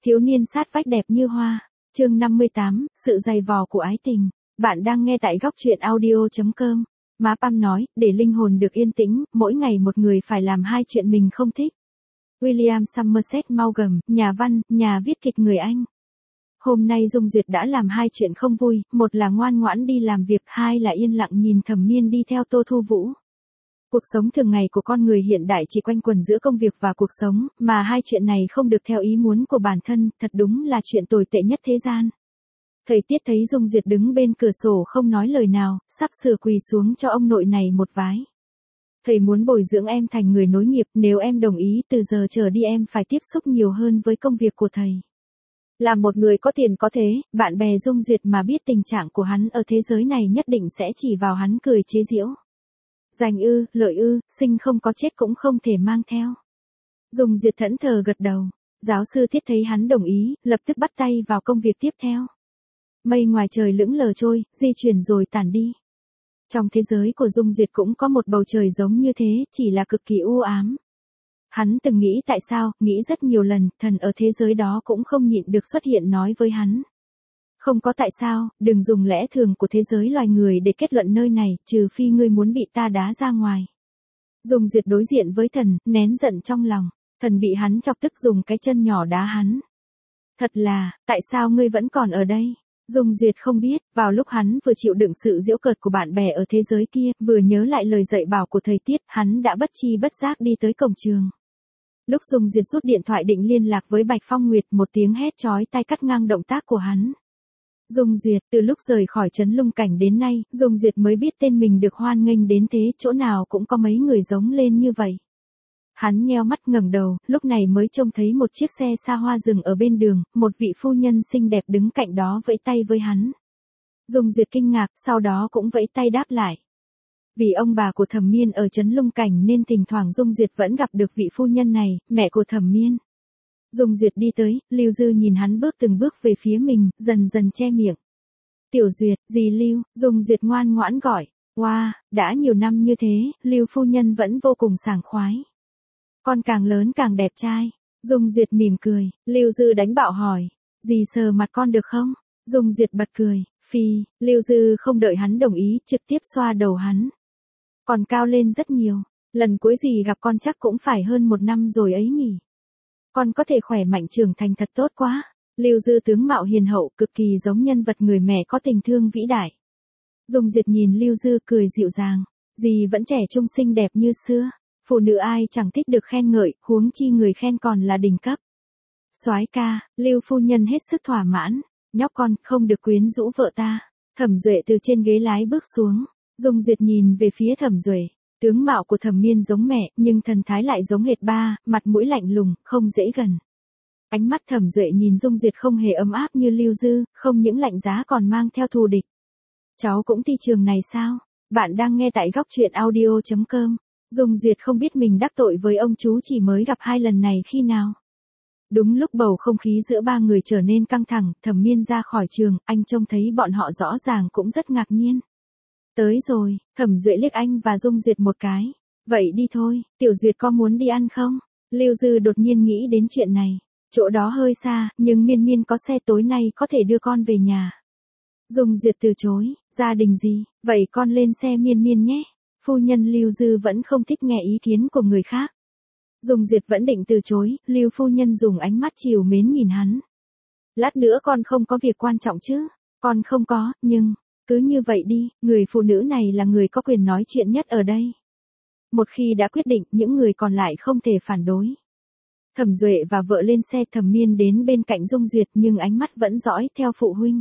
Thiếu niên sát vách đẹp như hoa. Chương 58, sự dày vò của ái tình. Bạn đang nghe tại góc truyện audio.com. Má Pam nói, để linh hồn được yên tĩnh, mỗi ngày một người phải làm hai chuyện mình không thích. William Somerset Maugham, nhà văn, nhà viết kịch người Anh. Hôm nay Dung Duyệt đã làm hai chuyện không vui, một là ngoan ngoãn đi làm việc, hai là yên lặng nhìn Thẩm Miên đi theo Tô Thu Vũ. Cuộc sống thường ngày của con người hiện đại chỉ quanh quẩn giữa công việc và cuộc sống, mà hai chuyện này không được theo ý muốn của bản thân, thật đúng là chuyện tồi tệ nhất thế gian. Thầy Tiết thấy Dung Duyệt đứng bên cửa sổ không nói lời nào, sắp sửa quỳ xuống cho ông nội này một vái. Thầy muốn bồi dưỡng em thành người nối nghiệp, nếu em đồng ý từ giờ trở đi em phải tiếp xúc nhiều hơn với công việc của thầy. Là một người có tiền có thế, bạn bè Dung Duyệt mà biết tình trạng của hắn ở thế giới này nhất định sẽ chỉ vào hắn cười chế giễu. Giành ư, lợi ư, sinh không có chết cũng không thể mang theo. Dung Duyệt thẫn thờ gật đầu. Giáo sư Thiết thấy hắn đồng ý, lập tức bắt tay vào công việc tiếp theo. Mây ngoài trời lững lờ trôi, di chuyển rồi tản đi. Trong thế giới của Dung Duyệt cũng có một bầu trời giống như thế, chỉ là cực kỳ u ám. Hắn từng nghĩ tại sao, nghĩ rất nhiều lần, thần ở thế giới đó cũng không nhịn được xuất hiện nói với hắn. Không có tại sao, đừng dùng lẽ thường của thế giới loài người để kết luận nơi này, trừ phi ngươi muốn bị ta đá ra ngoài. Dung Duyệt đối diện với thần, nén giận trong lòng. Thần bị hắn chọc tức dùng cái chân nhỏ đá hắn. Thật là, tại sao ngươi vẫn còn ở đây? Dung Duyệt không biết, vào lúc hắn vừa chịu đựng sự giễu cợt của bạn bè ở thế giới kia, vừa nhớ lại lời dạy bảo của thầy Tiết, hắn đã bất chi bất giác đi tới cổng trường. Lúc Dung Duyệt rút điện thoại định liên lạc với Bạch Phong Nguyệt, một tiếng hét chói tai cắt ngang động tác của hắn. Dung Duyệt, từ lúc rời khỏi trấn Lung Cảnh đến nay, Dung Duyệt mới biết tên mình được hoan nghênh đến thế, chỗ nào cũng có mấy người giống lên như vậy. Hắn nheo mắt ngẩng đầu, lúc này mới trông thấy một chiếc xe xa hoa dừng ở bên đường, một vị phu nhân xinh đẹp đứng cạnh đó vẫy tay với hắn. Dung Duyệt kinh ngạc, sau đó cũng vẫy tay đáp lại. Vì ông bà của Thẩm Miên ở trấn Lung Cảnh nên thỉnh thoảng Dung Duyệt vẫn gặp được vị phu nhân này, mẹ của Thẩm Miên. Dung Duyệt đi tới, Lưu Dư nhìn hắn bước từng bước về phía mình, dần dần che miệng. Tiểu Duyệt, dì Lưu, Dung Duyệt ngoan ngoãn gọi. Wow, đã nhiều năm như thế, Lưu phu nhân vẫn vô cùng sảng khoái. Con càng lớn càng đẹp trai. Dung Duyệt mỉm cười, Lưu Dư đánh bạo hỏi. Dì sờ mặt con được không? Dung Duyệt bật cười, phi, Lưu Dư không đợi hắn đồng ý, trực tiếp xoa đầu hắn. Còn cao lên rất nhiều, lần cuối dì gặp con chắc cũng phải hơn 1 năm rồi ấy nhỉ. Con có thể khỏe mạnh trưởng thành thật tốt quá. Lưu Dư tướng mạo hiền hậu, cực kỳ giống nhân vật người mẹ có tình thương vĩ đại. Dung Duyệt nhìn Lưu Dư cười dịu dàng, dì vẫn trẻ trung xinh đẹp như xưa. Phụ nữ ai chẳng thích được khen ngợi, huống chi người khen còn là đỉnh cấp. Soái ca, Lưu phu nhân hết sức thỏa mãn, nhóc con không được quyến rũ vợ ta. Thẩm Duệ từ trên ghế lái bước xuống, Dung Duyệt nhìn về phía Thẩm Duệ, tướng mạo của Thẩm Miên giống mẹ, nhưng thần thái lại giống hệt ba, mặt mũi lạnh lùng, không dễ gần. Ánh mắt Thẩm Duệ nhìn Dung Duyệt không hề ấm áp như Lưu Dư, không những lạnh giá còn mang theo thù địch. Cháu cũng thi trường này sao? Bạn đang nghe tại góc truyện audio.com. Dung Duyệt không biết mình đắc tội với ông chú chỉ mới gặp 2 lần này khi nào. Đúng lúc bầu không khí giữa ba người trở nên căng thẳng, Thẩm Miên ra khỏi trường, anh trông thấy bọn họ rõ ràng cũng rất ngạc nhiên. Tới rồi, Thẩm Duệ liếc anh và Dung Duyệt một cái. Vậy đi thôi, Tiểu Duyệt có muốn đi ăn không? Lưu Dư đột nhiên nghĩ đến chuyện này. Chỗ đó hơi xa, nhưng Miên Miên có xe tối nay có thể đưa con về nhà. Dung Duyệt từ chối, gia đình gì, vậy con lên xe Miên Miên nhé. Phu nhân Lưu Dư vẫn không thích nghe ý kiến của người khác. Dung Duyệt vẫn định từ chối, Lưu phu nhân dùng ánh mắt trìu mến nhìn hắn. Lát nữa con không có việc quan trọng chứ? Con không có, nhưng, cứ như vậy đi, người phụ nữ này là người có quyền nói chuyện nhất ở đây. Một khi đã quyết định, những người còn lại không thể phản đối. Thẩm Duệ và vợ lên xe, Thẩm Miên đến bên cạnh Dung Duyệt nhưng ánh mắt vẫn dõi theo phụ huynh.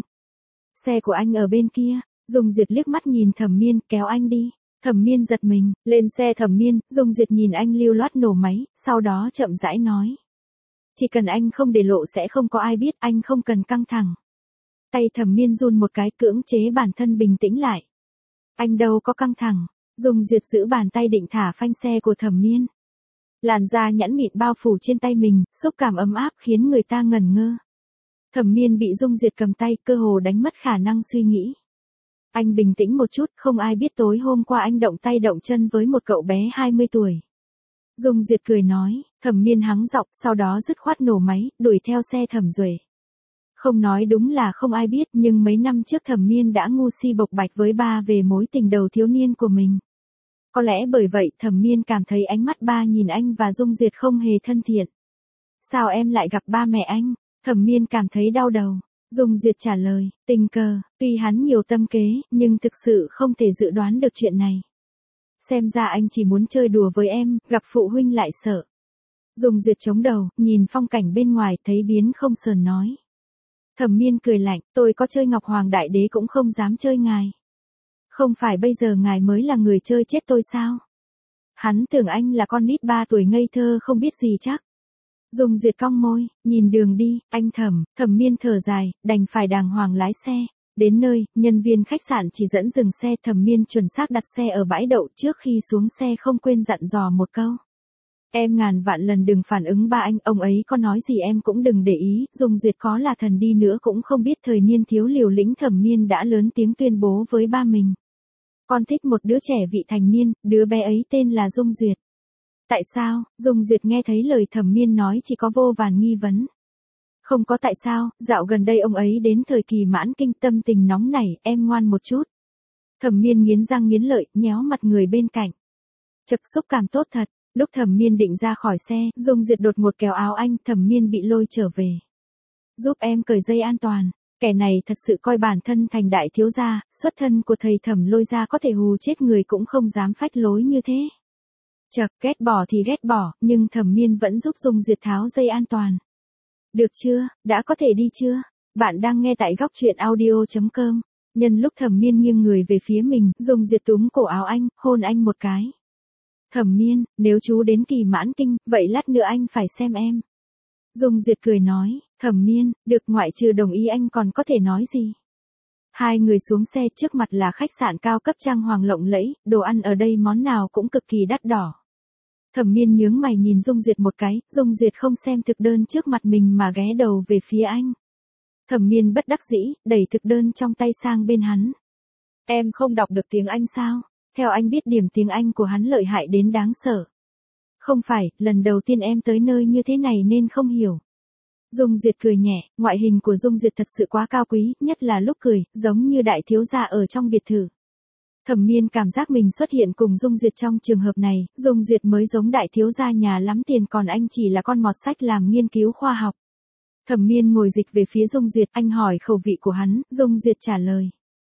Xe của anh ở bên kia, Dung Duyệt liếc mắt nhìn Thẩm Miên, kéo anh đi. Thẩm Miên giật mình, lên xe Thẩm Miên, Dung Duyệt nhìn anh lưu loát nổ máy, sau đó chậm rãi nói. Chỉ cần anh không để lộ sẽ không có ai biết, anh không cần căng thẳng. Tay Thẩm Miên run một cái, cưỡng chế bản thân bình tĩnh lại. Anh đâu có căng thẳng. Dung Duyệt giữ bàn tay định thả phanh xe của Thẩm Miên. Làn da nhẵn mịn bao phủ trên tay mình, xúc cảm ấm áp khiến người ta ngẩn ngơ. Thẩm Miên bị Dung Duyệt cầm tay, cơ hồ đánh mất khả năng suy nghĩ. Anh bình tĩnh một chút, không ai biết tối hôm qua anh động tay động chân với một cậu bé 20 tuổi. Dung Duyệt cười nói, Thẩm Miên hắng giọng, sau đó dứt khoát nổ máy, đuổi theo xe Thẩm Duệ. Không nói đúng là không ai biết, nhưng mấy năm trước Thẩm Miên đã ngu si bộc bạch với ba về mối tình đầu thiếu niên của mình. Có lẽ bởi vậy Thẩm Miên cảm thấy ánh mắt ba nhìn anh và Dung Duyệt không hề thân thiện. Sao em lại gặp ba mẹ anh? Thẩm Miên cảm thấy đau đầu. Dung Duyệt trả lời, tình cờ, tuy hắn nhiều tâm kế, nhưng thực sự không thể dự đoán được chuyện này. Xem ra anh chỉ muốn chơi đùa với em, gặp phụ huynh lại sợ. Dung Duyệt chống đầu, nhìn phong cảnh bên ngoài thấy biến không sờn nói. Thẩm Miên cười lạnh, tôi có chơi Ngọc Hoàng Đại Đế cũng không dám chơi ngài. Không phải bây giờ ngài mới là người chơi chết tôi sao? Hắn tưởng anh là con nít 3 tuổi ngây thơ không biết gì chắc. Dung Duyệt cong môi, nhìn đường đi, anh Thẩm Miên thở dài, đành phải đàng hoàng lái xe. Đến nơi, nhân viên khách sạn chỉ dẫn dừng xe. Thẩm Miên chuẩn xác đặt xe ở bãi đậu, trước khi xuống xe không quên dặn dò một câu. Em ngàn vạn lần đừng phản ứng ba anh, ông ấy có nói gì em cũng đừng để ý. Dung Duyệt có là thần đi nữa cũng không biết thời niên thiếu liều lĩnh. Thẩm Miên đã lớn tiếng tuyên bố với ba mình. Con thích một đứa trẻ vị thành niên, đứa bé ấy tên là Dung Duyệt. Tại sao? Dung Duyệt nghe thấy lời Thẩm Miên nói chỉ có vô vàn nghi vấn. Không có tại sao, dạo gần đây ông ấy đến thời kỳ mãn kinh, tâm tình nóng nảy, em ngoan một chút. Thẩm Miên nghiến răng nghiến lợi, nhéo mặt người bên cạnh. Chật, xúc cảm tốt thật. Lúc Thẩm Miên định ra khỏi xe, Dung Duyệt đột ngột kéo áo anh, Thẩm Miên bị lôi trở về. Giúp em cởi dây an toàn. Kẻ này thật sự coi bản thân thành đại thiếu gia, xuất thân của thầy Thẩm lôi ra có thể hù chết người cũng không dám phách lối như thế. Chật, ghét bỏ thì ghét bỏ, nhưng Thẩm Miên vẫn giúp Dung Duyệt tháo dây an toàn. Được chưa, đã có thể đi chưa? Bạn đang nghe tại góc truyện audio.com. Nhân lúc Thẩm Miên nghiêng người về phía mình, Dung Duyệt túm cổ áo anh, hôn anh một cái. Thẩm Miên, nếu chú đến kỳ mãn kinh, vậy lát nữa anh phải xem em. Dung Duyệt cười nói, Thẩm Miên, được, ngoại trừ đồng ý anh còn có thể nói gì? Hai người xuống xe, trước mặt là khách sạn cao cấp trang hoàng lộng lẫy, đồ ăn ở đây món nào cũng cực kỳ đắt đỏ. Thẩm Miên nhướng mày nhìn Dung Duyệt một cái, Dung Duyệt không xem thực đơn trước mặt mình mà ghé đầu về phía anh. Thẩm Miên bất đắc dĩ, đẩy thực đơn trong tay sang bên hắn. Em không đọc được tiếng Anh sao? Theo anh biết điểm tiếng Anh của hắn lợi hại đến đáng sợ. Không phải, lần đầu tiên em tới nơi như thế này nên không hiểu. Dung Duyệt cười nhẹ, ngoại hình của Dung Duyệt thật sự quá cao quý, nhất là lúc cười, giống như đại thiếu gia ở trong biệt thự. Thẩm Miên cảm giác mình xuất hiện cùng Dung Duyệt trong trường hợp này, Dung Duyệt mới giống đại thiếu gia nhà lắm tiền còn anh chỉ là con mọt sách làm nghiên cứu khoa học. Thẩm Miên ngồi dịch về phía Dung Duyệt, anh hỏi khẩu vị của hắn, Dung Duyệt trả lời.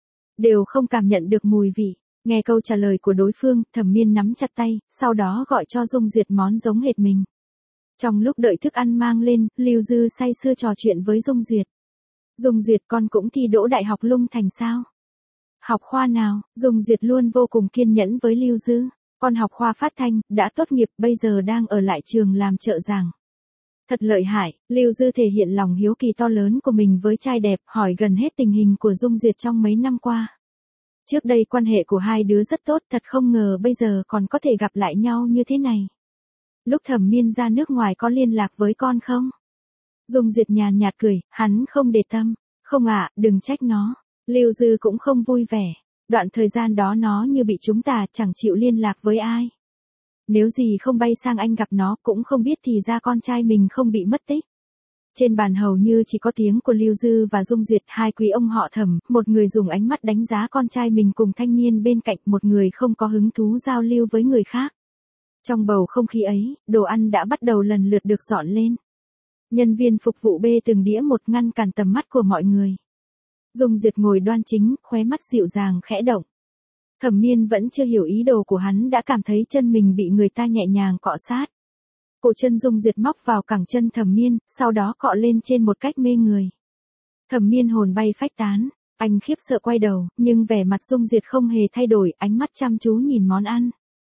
Đều không cảm nhận được mùi vị. Nghe câu trả lời của đối phương, Thẩm Miên nắm chặt tay, sau đó gọi cho Dung Duyệt món giống hệt mình. Trong lúc đợi thức ăn mang lên, Lưu Dư say sưa trò chuyện với Dung Duyệt. Dung Duyệt, con cũng thi đỗ đại học Lung Thành sao? Học khoa nào? Dung Duyệt luôn vô cùng kiên nhẫn với Lưu Dư. Con học khoa phát thanh, đã tốt nghiệp, bây giờ đang ở lại trường làm trợ giảng. Thật lợi hại, Lưu Dư thể hiện lòng hiếu kỳ to lớn của mình với trai đẹp, hỏi gần hết tình hình của Dung Duyệt trong mấy năm qua. Trước đây quan hệ của hai đứa rất tốt, thật không ngờ bây giờ còn có thể gặp lại nhau như thế này. Lúc Thẩm Miên ra nước ngoài có liên lạc với con không? Dung Duyệt nhàn nhạt cười, hắn không để tâm. Không ạ, đừng trách nó. Lưu Dư cũng không vui vẻ. Đoạn thời gian đó nó như bị chúng ta, chẳng chịu liên lạc với ai. Nếu gì không bay sang Anh gặp nó, cũng không biết thì ra con trai mình không bị mất tích. Trên bàn hầu như chỉ có tiếng của Lưu Dư và Dung Duyệt, hai quý ông họ Thẩm, một người dùng ánh mắt đánh giá con trai mình cùng thanh niên bên cạnh, một người không có hứng thú giao lưu với người khác. Trong bầu không khí ấy, đồ ăn đã bắt đầu lần lượt được dọn lên. Nhân viên phục vụ bê từng đĩa một ngăn cản tầm mắt của mọi người. Dung Duyệt ngồi đoan chính, khóe mắt dịu dàng khẽ động. Thẩm Miên vẫn chưa hiểu ý đồ của hắn đã cảm thấy chân mình bị người ta nhẹ nhàng cọ sát. Cổ chân Dung Duyệt móc vào cẳng chân Thẩm Miên, sau đó cọ lên trên một cách mê người. Thẩm Miên hồn bay phách tán, anh khiếp sợ quay đầu, nhưng vẻ mặt Dung Duyệt không hề thay đổi, ánh mắt chăm chú nhìn món ăn.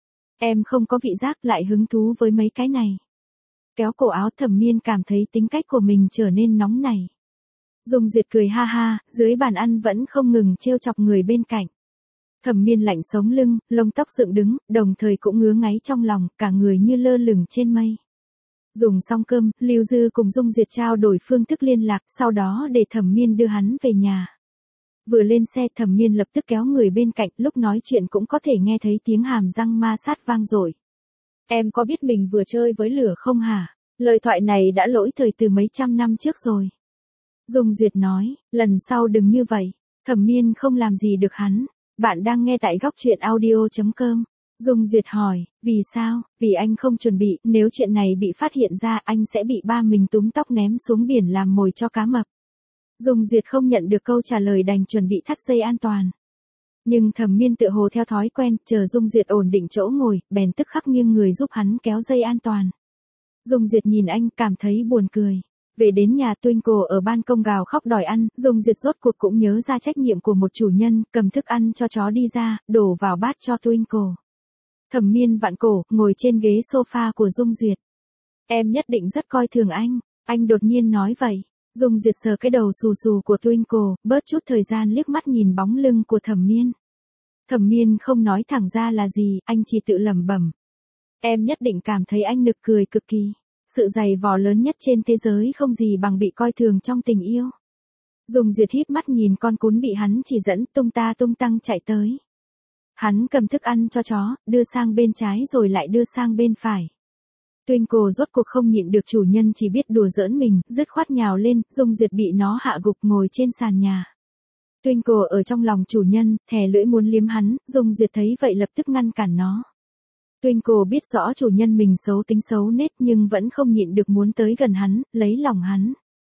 Em không có vị giác, lại hứng thú với mấy cái này. Kéo cổ áo Thẩm Miên cảm thấy tính cách của mình trở nên nóng nảy. Dung Duyệt cười ha ha, dưới bàn ăn vẫn không ngừng trêu chọc người bên cạnh. Thẩm Miên lạnh sống lưng, lông tóc dựng đứng, đồng thời cũng ngứa ngáy trong lòng, cả người như lơ lửng trên mây. Dùng xong cơm, Lưu Dư cùng Dung Duyệt trao đổi phương thức liên lạc, sau đó để Thẩm Miên đưa hắn về nhà. Vừa lên xe, Thẩm Miên lập tức kéo người bên cạnh, lúc nói chuyện cũng có thể nghe thấy tiếng hàm răng ma sát vang dội. Em có biết mình vừa chơi với lửa không hả? Lời thoại này đã lỗi thời từ mấy trăm năm trước rồi. Dung Duyệt nói, lần sau đừng như vậy. Thẩm Miên không làm gì được hắn. Bạn đang nghe tại góc truyện audio.com. Dung Duyệt hỏi, vì sao? Vì anh không chuẩn bị, nếu chuyện này bị phát hiện ra anh sẽ bị ba mình túm tóc ném xuống biển làm mồi cho cá mập. Dung Duyệt không nhận được câu trả lời đành chuẩn bị thắt dây an toàn. Nhưng Thẩm Miên tựa hồ theo thói quen, chờ Dung Duyệt ổn định chỗ ngồi, bèn tức khắc nghiêng người giúp hắn kéo dây an toàn. Dung Duyệt nhìn anh cảm thấy buồn cười. Về đến nhà Twinkle ở ban công gào khóc đòi ăn, Dung Duyệt rốt cuộc cũng nhớ ra trách nhiệm của một chủ nhân, cầm thức ăn cho chó đi ra, đổ vào bát cho Twinkle. Thẩm Miên vặn cổ, ngồi trên ghế sofa của Dung Duyệt. Em nhất định rất coi thường anh đột nhiên nói vậy. Dung Duyệt sờ cái đầu xù xù của Twinkle, bớt chút thời gian liếc mắt nhìn bóng lưng của Thẩm Miên. Thẩm Miên không nói thẳng ra là gì, anh chỉ tự lẩm bẩm. Em nhất định cảm thấy anh nực cười cực kỳ. Sự dày vò lớn nhất trên thế giới không gì bằng bị coi thường trong tình yêu. Dung Duyệt híp mắt nhìn con cún bị hắn chỉ dẫn tung ta tung tăng chạy tới. Hắn cầm thức ăn cho chó, đưa sang bên trái rồi lại đưa sang bên phải. Twinkle rốt cuộc không nhịn được chủ nhân chỉ biết đùa giỡn mình, dứt khoát nhào lên, Dung Duyệt bị nó hạ gục ngồi trên sàn nhà. Twinkle ở trong lòng chủ nhân, thè lưỡi muốn liếm hắn, Dung Duyệt thấy vậy lập tức ngăn cản nó. Twinkle biết rõ chủ nhân mình xấu tính xấu nết nhưng vẫn không nhịn được muốn tới gần hắn, lấy lòng hắn.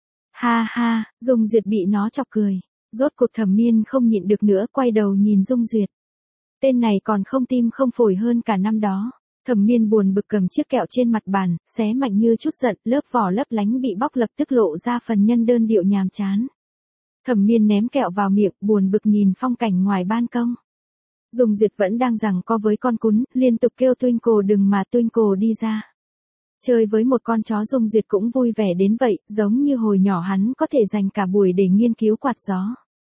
Ha ha, Dung Duyệt bị nó chọc cười. Rốt cuộc Thẩm Miên không nhịn được nữa, quay đầu nhìn Dung Duyệt. Tên này còn không tim không phổi hơn cả năm đó. Thẩm Miên buồn bực cầm chiếc kẹo trên mặt bàn, xé mạnh như chút giận, lớp vỏ lấp lánh bị bóc lập tức lộ ra phần nhân đơn điệu nhàm chán. Thẩm Miên ném kẹo vào miệng, buồn bực nhìn phong cảnh ngoài ban công. Dung Duyệt vẫn đang giằng co với con cún, liên tục kêu Twinkle đừng mà Twinkle đi ra. Chơi với một con chó Dung Duyệt cũng vui vẻ đến vậy, giống như hồi nhỏ hắn có thể dành cả buổi để nghiên cứu quạt gió.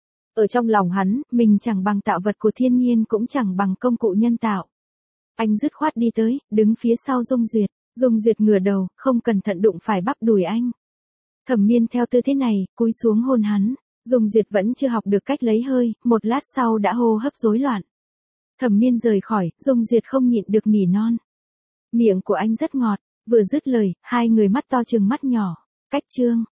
Ở trong lòng hắn, mình chẳng bằng tạo vật của thiên nhiên cũng chẳng bằng công cụ nhân tạo. Anh dứt khoát đi tới, đứng phía sau Dung Duyệt. Dung Duyệt ngửa đầu, không cẩn thận đụng phải bắp đùi anh. Thẩm Miên theo tư thế này, cúi xuống hôn hắn. Dung Duyệt vẫn chưa học được cách lấy hơi, một lát sau đã hô hấp rối loạn. Thẩm Miên rời khỏi, Dung Duyệt không nhịn được nỉ non. Miệng của anh rất ngọt, vừa dứt lời, hai người mắt to trừng mắt nhỏ. Cách chương.